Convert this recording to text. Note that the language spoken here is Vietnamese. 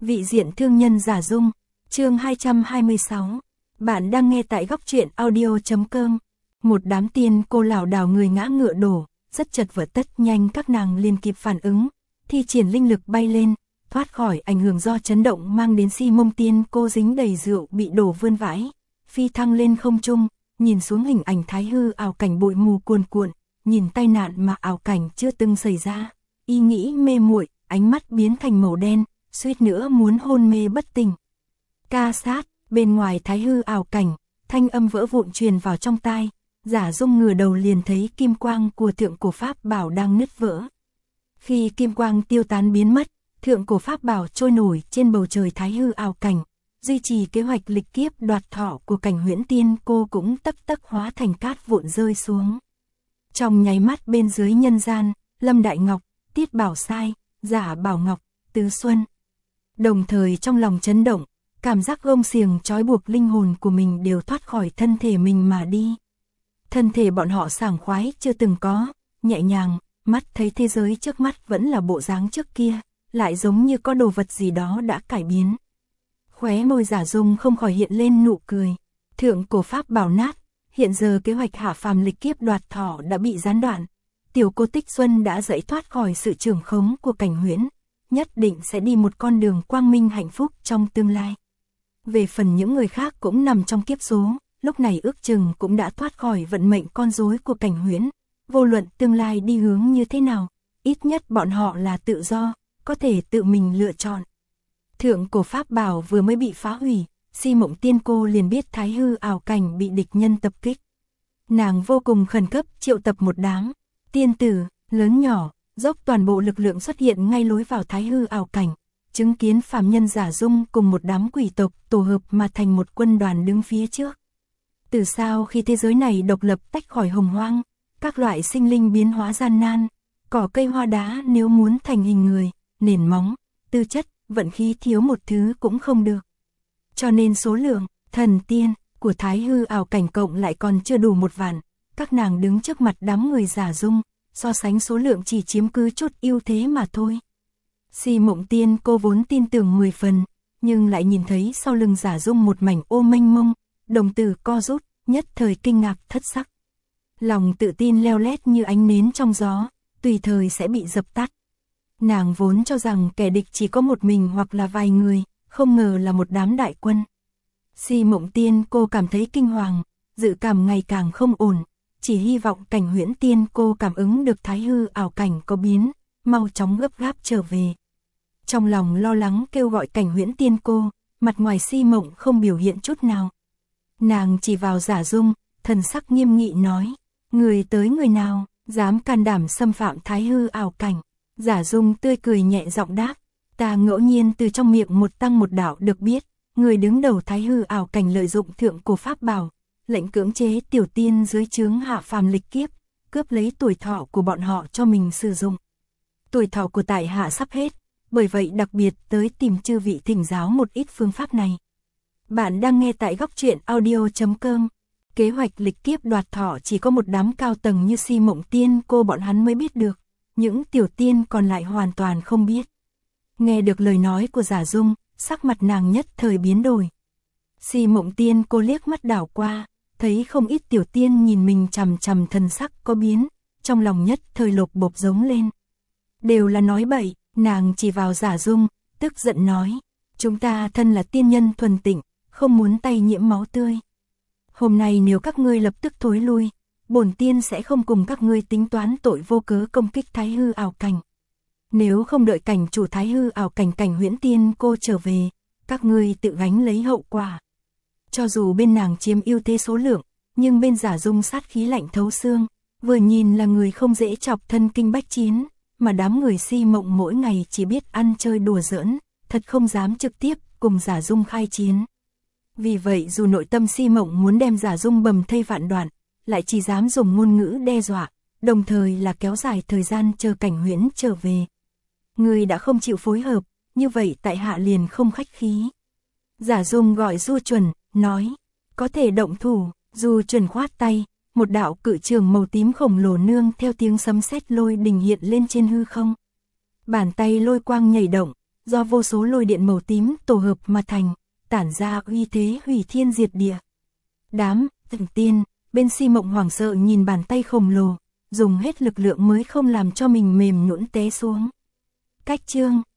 Vị diện thương nhân giả dung, chương 226. Bạn đang nghe tại góc truyện audio.com. Một đám tiên cô lảo đảo người ngã ngựa đổ, rất chật vật, tất nhanh các nàng liền kịp phản ứng, thi triển linh lực bay lên, thoát khỏi ảnh hưởng do chấn động mang đến. Si Mông tiên cô dính đầy rượu bị đổ vươn vãi, phi thăng lên không trung, nhìn xuống hình ảnh thái hư ảo cảnh bụi mù cuồn cuộn, nhìn tai nạn mà ảo cảnh chưa từng xảy ra, ý nghĩ mê muội, ánh mắt biến thành màu đen, suýt nữa muốn hôn mê bất tỉnh. Ca sát, bên ngoài thái hư ảo cảnh, thanh âm vỡ vụn truyền vào trong tai, Giả Dung ngửa đầu liền thấy kim quang của thượng cổ pháp bảo đang nứt vỡ. Khi kim quang tiêu tán biến mất, thượng cổ pháp bảo trôi nổi trên bầu trời thái hư ảo cảnh, duy trì kế hoạch lịch kiếp đoạt thọ của Cảnh Huyễn tiên cô cũng tấp tấp hóa thành cát vụn rơi xuống. Trong nháy mắt bên dưới nhân gian, Lâm Đại Ngọc, Tiết Bảo Sai, Giả Bảo Ngọc, Tứ Xuân đồng thời trong lòng chấn động, cảm giác gông xiềng trói buộc linh hồn của mình đều thoát khỏi thân thể mình mà đi. Thân thể bọn họ sảng khoái chưa từng có, nhẹ nhàng, mắt thấy thế giới trước mắt vẫn là bộ dáng trước kia, lại giống như có đồ vật gì đó đã cải biến. Khóe môi Giả Dung không khỏi hiện lên nụ cười. Thượng cổ pháp bảo nát, hiện giờ kế hoạch hạ phàm lịch kiếp đoạt thọ đã bị gián đoạn. Tiểu cô Tích Xuân đã dậy thoát khỏi sự trưởng khống của Cảnh Huyễn, nhất định sẽ đi một con đường quang minh hạnh phúc trong tương lai. Về phần những người khác cũng nằm trong kiếp số, lúc này ước chừng cũng đã thoát khỏi vận mệnh con rối của Cảnh Huyễn. Vô luận tương lai đi hướng như thế nào, ít nhất bọn họ là tự do, có thể tự mình lựa chọn. Thượng cổ pháp bảo vừa mới bị phá hủy, Si Mộng tiên cô liền biết thái hư ảo cảnh bị địch nhân tập kích. Nàng vô cùng khẩn cấp triệu tập một đám tiên tử, lớn nhỏ, dốc toàn bộ lực lượng xuất hiện ngay lối vào thái hư ảo cảnh, chứng kiến phàm nhân Giả Dung cùng một đám quỷ tộc tổ hợp mà thành một quân đoàn đứng phía trước. Từ sau khi thế giới này độc lập tách khỏi hồng hoang, các loại sinh linh biến hóa gian nan, cỏ cây hoa đá nếu muốn thành hình người, nền móng, tư chất, vận khí thiếu một thứ cũng không được. Cho nên số lượng thần tiên của thái hư ảo cảnh cộng lại còn chưa đủ 1 vạn, các nàng đứng trước mặt đám người Giả Dung, so sánh số lượng chỉ chiếm cứ chút ưu thế mà thôi. Si Mộng tiên cô vốn tin tưởng 10 phần, nhưng lại nhìn thấy sau lưng Giả Dung một mảnh ô mênh mông, đồng tử co rút, nhất thời kinh ngạc thất sắc. Lòng tự tin leo lét như ánh nến trong gió, tùy thời sẽ bị dập tắt. Nàng vốn cho rằng kẻ địch chỉ có một mình hoặc là vài người, không ngờ là một đám đại quân. Si Mộng tiên cô cảm thấy kinh hoàng, dự cảm ngày càng không ổn, chỉ hy vọng Cảnh Huyễn tiên cô cảm ứng được thái hư ảo cảnh có biến, mau chóng gấp gáp trở về. Trong lòng lo lắng kêu gọi Cảnh Huyễn tiên cô, mặt ngoài Si Mộng không biểu hiện chút nào. Nàng chỉ vào Giả Dung, thần sắc nghiêm nghị nói, người tới người nào, dám can đảm xâm phạm thái hư ảo cảnh. Giả Dung tươi cười nhẹ giọng đáp, ta ngẫu nhiên từ trong miệng một tăng một đạo được biết, người đứng đầu thái hư ảo cảnh lợi dụng thượng cổ pháp bảo, lệnh cưỡng chế tiểu tiên dưới trướng hạ phàm lịch kiếp, cướp lấy tuổi thọ của bọn họ cho mình sử dụng. Tuổi thọ của tại hạ sắp hết, bởi vậy đặc biệt tới tìm chư vị thỉnh giáo một ít phương pháp này. Bạn đang nghe tại góc truyện audio.com. Kế hoạch lịch kiếp đoạt thọ chỉ có một đám cao tầng như Si Mộng tiên cô bọn hắn mới biết được, những tiểu tiên còn lại hoàn toàn không biết. Nghe được lời nói của Giả Dung, sắc mặt nàng nhất thời biến đổi. Si Mộng tiên cô liếc mắt đảo qua, thấy không ít tiểu tiên nhìn mình chằm chằm, thần sắc có biến, trong lòng nhất thời lột bột giống lên. Đều là nói bậy, nàng chỉ vào Giả Dung, tức giận nói, chúng ta thân là tiên nhân thuần tịnh, không muốn tay nhiễm máu tươi. Hôm nay nếu các ngươi lập tức thối lui, bổn tiên sẽ không cùng các ngươi tính toán tội vô cớ công kích thái hư ảo cảnh. Nếu không đợi cảnh chủ thái hư ảo cảnh Cảnh Huyễn tiên cô trở về, các ngươi tự gánh lấy hậu quả. Cho dù bên nàng chiếm ưu thế số lượng, nhưng bên Giả Dung sát khí lạnh thấu xương, vừa nhìn là người không dễ chọc, thân kinh bách chiến, mà đám người Si Mộng mỗi ngày chỉ biết ăn chơi đùa giỡn, thật không dám trực tiếp cùng Giả Dung khai chiến. Vì vậy dù nội tâm Si Mộng muốn đem Giả Dung bầm thây vạn đoạn, lại chỉ dám dùng ngôn ngữ đe dọa, đồng thời là kéo dài thời gian chờ Cảnh Huyễn trở về. Người đã không chịu phối hợp, như vậy tại hạ liền không khách khí. Giả Dung gọi Du Chuẩn, nói, có thể động thủ. Du Chuẩn khoát tay, một đạo cự trường màu tím khổng lồ nương theo tiếng sấm sét lôi đình hiện lên trên hư không. Bàn tay lôi quang nhảy động, do vô số lôi điện màu tím tổ hợp mà thành, tản ra uy thế hủy thiên diệt địa. Đám thần tiên bên Si Mộng hoảng sợ nhìn bàn tay khổng lồ, dùng hết lực lượng mới không làm cho mình mềm nhũn té xuống. Cách chương